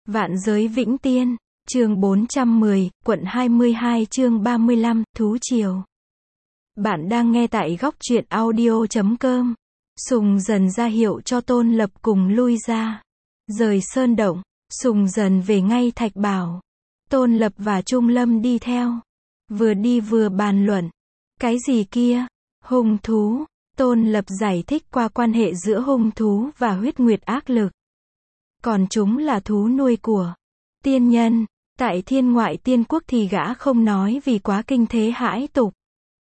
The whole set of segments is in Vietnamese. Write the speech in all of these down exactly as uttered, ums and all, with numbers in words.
Vạn giới vĩnh tiên, chương bốn trăm mười, quận hai mươi hai chương ba mươi lăm, thú triều. Bạn đang nghe tại góc truyện audio chấm com. Sùng dần ra hiệu cho Tôn Lập cùng lui ra. Rời sơn động, Sùng dần về ngay Thạch Bảo. Tôn Lập và Trung Lâm đi theo. Vừa đi vừa bàn luận. Cái gì kia? Hung thú. Tôn Lập giải thích qua quan hệ giữa hung thú và huyết nguyệt ác lực. Còn chúng là thú nuôi của tiên nhân. Tại thiên ngoại tiên quốc thì gã không nói vì quá kinh thế hãi tục.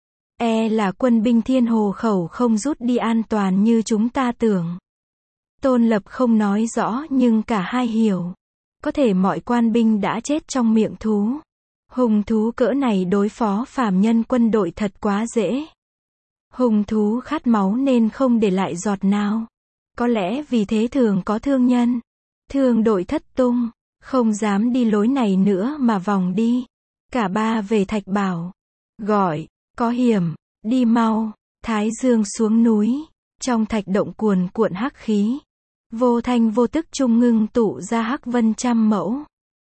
E là quân binh thiên hồ khẩu không rút đi an toàn như chúng ta tưởng. Tôn Lập không nói rõ nhưng cả hai hiểu. Có thể mọi quan binh đã chết trong miệng thú. Hung thú cỡ này đối phó phàm nhân quân đội thật quá dễ. Hung thú khát máu nên không để lại giọt nào. Có lẽ vì thế thường có thương nhân. Thương đội thất tung. Không dám đi lối này nữa mà vòng đi. Cả ba về Thạch Bảo. Gọi, có hiểm, đi mau. Thái dương xuống núi. Trong thạch động cuồn cuộn hắc khí. Vô thanh vô tức trung ngưng tụ ra hắc vân trăm mẫu.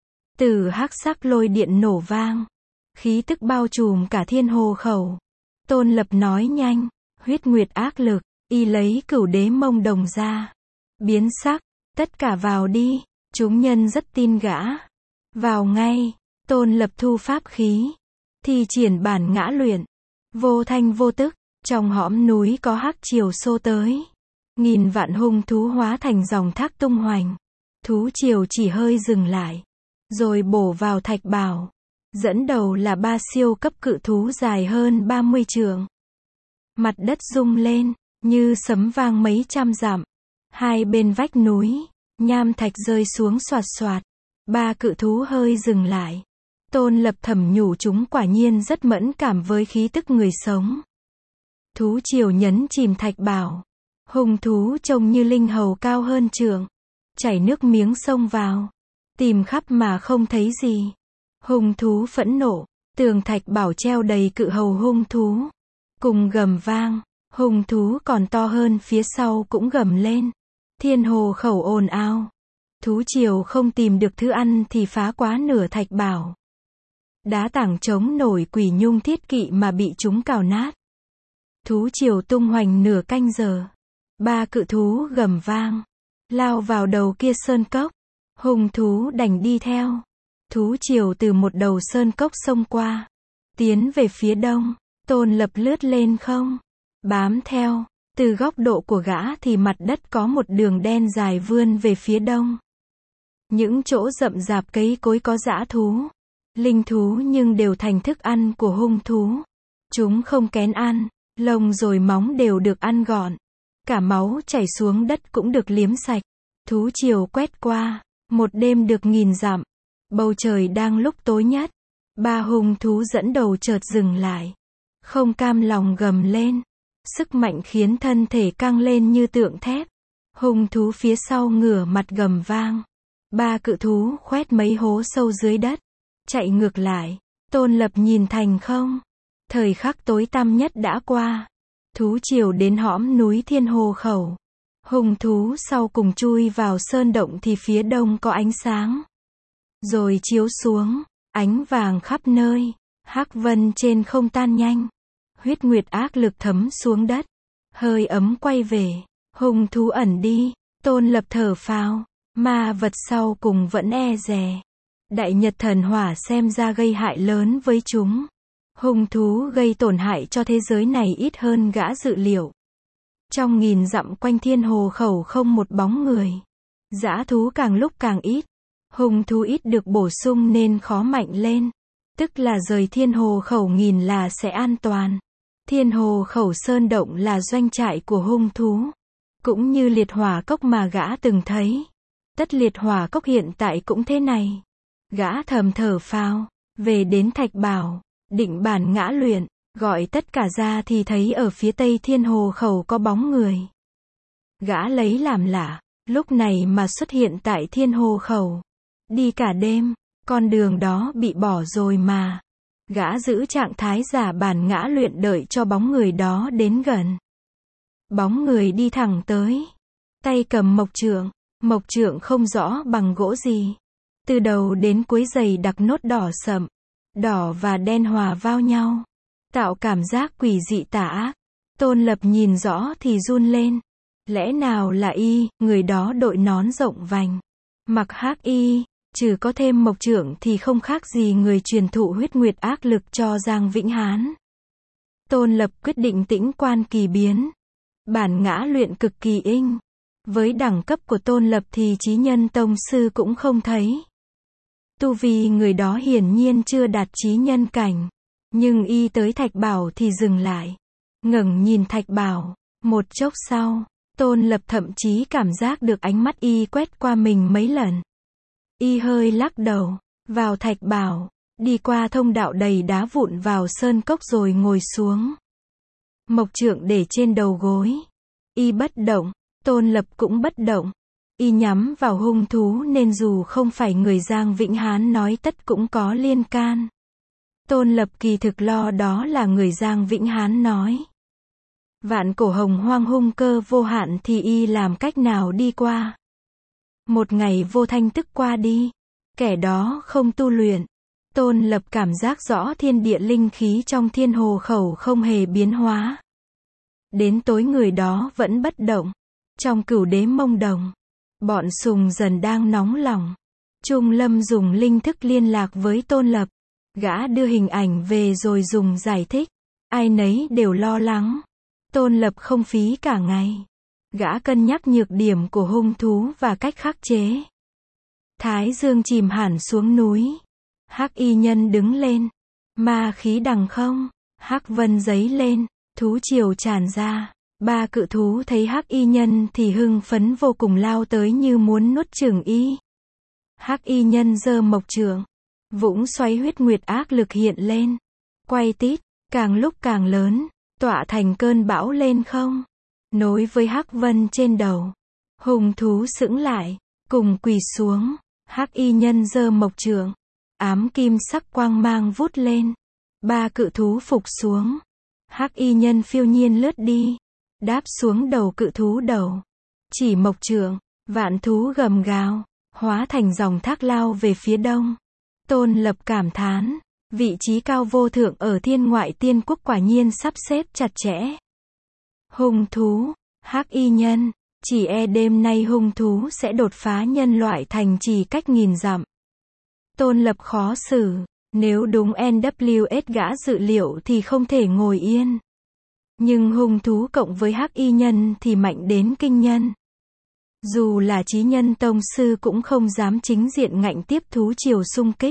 Từ hắc sắc lôi điện nổ vang. Khí tức bao trùm cả thiên hồ khẩu. Tôn Lập nói nhanh. Huyết nguyệt ác lực. Y lấy cửu đế mông đồng ra. Biến sắc. Tất cả vào đi. Chúng nhân rất tin gã. Vào ngay. Tôn Lập thu pháp khí. Thi triển bản ngã luyện. Vô thanh vô tức. Trong hõm núi có hắc triều xô tới. Nghìn vạn hung thú hóa thành dòng thác tung hoành. Thú triều chỉ hơi dừng lại. Rồi bổ vào Thạch Bảo. Dẫn đầu là ba siêu cấp cự thú dài hơn ba mươi trượng. Mặt đất rung lên. Như sấm vang mấy trăm dặm. Hai bên vách núi. Nham thạch rơi xuống xoạt xoạt. Ba cự thú hơi dừng lại. Tôn Lập thầm nhủ chúng quả nhiên rất mẫn cảm với khí tức người sống. Thú triều nhấn chìm Thạch Bảo. Hung thú trông như linh hầu cao hơn trượng. Chảy nước miếng xông vào. Tìm khắp mà không thấy gì. Hung thú phẫn nộ. Tường Thạch Bảo treo đầy cự hầu hung thú. Cùng gầm vang. Hung thú còn to hơn phía sau cũng gầm lên. Thiên hồ khẩu ồn ào. Thú triều không tìm được thứ ăn thì phá quá nửa Thạch Bảo. Đá tảng chống nổi quỷ nhung thiết kỵ mà bị chúng cào nát. Thú triều tung hoành nửa canh giờ. Ba cự thú gầm vang. Lao vào đầu kia sơn cốc. Hung thú đành đi theo. Thú triều từ một đầu sơn cốc xông qua. Tiến về phía đông. Tôn Lập lướt lên không. Bám theo. Từ góc độ của gã thì mặt đất có một đường đen dài vươn về phía đông. Những chỗ rậm rạp cây cối có dã thú. Linh thú nhưng đều thành thức ăn của hung thú. Chúng không kén ăn. Lông rồi móng đều được ăn gọn. Cả máu chảy xuống đất cũng được liếm sạch. Thú triều quét qua. Một đêm được nghìn dặm. Bầu trời đang lúc tối nhất. Ba hung thú dẫn đầu chợt dừng lại. Không cam lòng gầm lên. Sức mạnh khiến thân thể căng lên như tượng thép. Hung thú phía sau ngửa mặt gầm vang. Ba cự thú khoét mấy hố sâu dưới đất. Chạy ngược lại. Tôn Lập nhìn thành không. Thời khắc tối tăm nhất đã qua. Thú triều đến hõm núi thiên hồ khẩu. Hung thú sau cùng chui vào sơn động thì phía đông có ánh sáng. Rồi chiếu xuống. Ánh vàng khắp nơi. Hắc vân trên không tan nhanh. Huyết nguyệt ác lực thấm xuống đất. Hơi ấm quay về. Hung thú ẩn đi. Tôn Lập thở phào. Ma vật sau cùng vẫn e dè. Đại nhật thần hỏa xem ra gây hại lớn với chúng. Hung thú gây tổn hại cho thế giới này ít hơn gã dự liệu. Trong nghìn dặm quanh thiên hồ khẩu không một bóng người. Dã thú càng lúc càng ít. Hung thú ít được bổ sung nên khó mạnh lên. Tức là rời thiên hồ khẩu nghìn là sẽ an toàn. Thiên hồ khẩu sơn động là doanh trại của hung thú. Cũng như liệt hỏa cốc mà gã từng thấy. Tất liệt hỏa cốc hiện tại cũng thế này. Gã thầm thở phào. Về đến Thạch Bảo. Định bản ngã luyện. Gọi tất cả ra thì thấy ở phía tây thiên hồ khẩu có bóng người. Gã lấy làm lạ. Lúc này mà xuất hiện tại thiên hồ khẩu. Đi cả đêm. Con đường đó bị bỏ rồi mà. Gã giữ trạng thái giả bản ngã luyện đợi cho bóng người đó đến gần. Bóng người đi thẳng tới. Tay cầm mộc trượng. Mộc trượng không rõ bằng gỗ gì. Từ đầu đến cuối dày đặc nốt đỏ sậm, đỏ và đen hòa vào nhau, tạo cảm giác quỷ dị tà ác. Tôn Lập nhìn rõ thì run lên. Lẽ nào là y, người đó đội nón rộng vành, mặc hắc y, trừ có thêm mộc trượng thì không khác gì người truyền thụ huyết nguyệt ác lực cho Giang Vĩnh Hán. Tôn Lập quyết định tĩnh quan kỳ biến. Bản ngã luyện cực kỳ inh. Với đẳng cấp của Tôn Lập thì chí nhân tông sư cũng không thấy. Tu vi người đó hiển nhiên chưa đạt chí nhân cảnh. Nhưng y tới Thạch Bảo thì dừng lại. Ngẩng nhìn Thạch Bảo. Một chốc sau, Tôn Lập thậm chí cảm giác được ánh mắt y quét qua mình mấy lần. Y hơi lắc đầu, vào Thạch Bảo, đi qua thông đạo đầy đá vụn vào sơn cốc rồi ngồi xuống. Mộc trượng để trên đầu gối. Y bất động, Tôn Lập cũng bất động. Y nhắm vào hung thú nên dù không phải người Giang Vĩnh Hán nói tất cũng có liên can. Tôn Lập kỳ thực lo đó là người Giang Vĩnh Hán nói. Vạn cổ hồng hoang hung cơ vô hạn thì y làm cách nào đi qua. Một ngày vô thanh tức qua đi. Kẻ đó không tu luyện. Tôn Lập cảm giác rõ thiên địa linh khí trong thiên hồ khẩu không hề biến hóa. Đến tối người đó vẫn bất động. Trong cửu đế mông đồng, bọn Sùng Dần đang nóng lòng. Trung Lâm dùng linh thức liên lạc với Tôn Lập. Gã đưa hình ảnh về rồi dùng giải thích. Ai nấy đều lo lắng. Tôn Lập không phí cả ngày. Gã cân nhắc nhược điểm của hung thú và cách khắc chế. Thái dương chìm hẳn xuống núi. Hắc y nhân đứng lên. Ma khí đằng không. Hắc vân giấy lên. Thú triều tràn ra. Ba cự thú thấy hắc y nhân thì hưng phấn vô cùng lao tới như muốn nuốt chửng y. Hắc y nhân giơ mộc trượng. Vũng xoáy huyết nguyệt ác lực hiện lên. Quay tít, càng lúc càng lớn, tọa thành cơn bão lên không. Nối với hắc vân trên đầu. Hùng thú sững lại, cùng quỳ xuống. Hắc y nhân giơ mộc trượng. Ám kim sắc quang mang vút lên. Ba cự thú phục xuống. Hắc y nhân phiêu nhiên lướt đi. Đáp xuống đầu cự thú đầu. Chỉ mộc trượng, vạn thú gầm gào, hóa thành dòng thác lao về phía đông. Tôn Lập cảm thán, vị trí cao vô thượng ở thiên ngoại tiên quốc quả nhiên sắp xếp chặt chẽ. Hung thú, hắc y nhân, chỉ e đêm nay hung thú sẽ đột phá nhân loại thành trì cách nghìn dặm. Tôn Lập khó xử, nếu đúng en vê ét gã dự liệu thì không thể ngồi yên. Nhưng hung thú cộng với hắc y nhân thì mạnh đến kinh nhân. Dù là chí nhân tông sư cũng không dám chính diện ngạnh tiếp thú triều xung kích.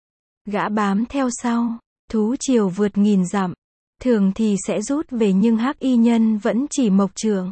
Gã bám theo sau, thú triều vượt nghìn dặm, thường thì sẽ rút về nhưng hắc y nhân vẫn chỉ mộc trượng.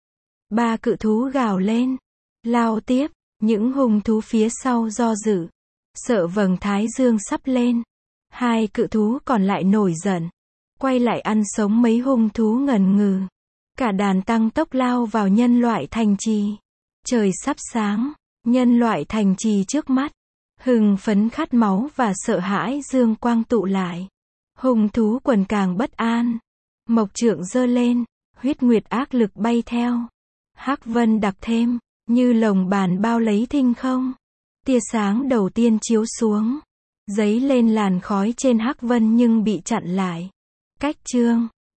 Ba cự thú gào lên, lao tiếp, những hung thú phía sau do dự, sợ vầng thái dương sắp lên. Hai cự thú còn lại nổi giận, quay lại ăn sống mấy hung thú ngần ngừ. Cả đàn tăng tốc lao vào nhân loại thành trì. Trời sắp sáng, nhân loại thành trì trước mắt. Hưng phấn khát máu và sợ hãi dương quang tụ lại. Hung thú quần càng bất an. Mộc trượng giơ lên, huyết nguyệt ác lực bay theo. Hắc vân đặc thêm, như lồng bàn bao lấy thinh không. Tia sáng đầu tiên chiếu xuống, dấy lên làn khói trên hắc vân nhưng bị chặn lại. Cách chương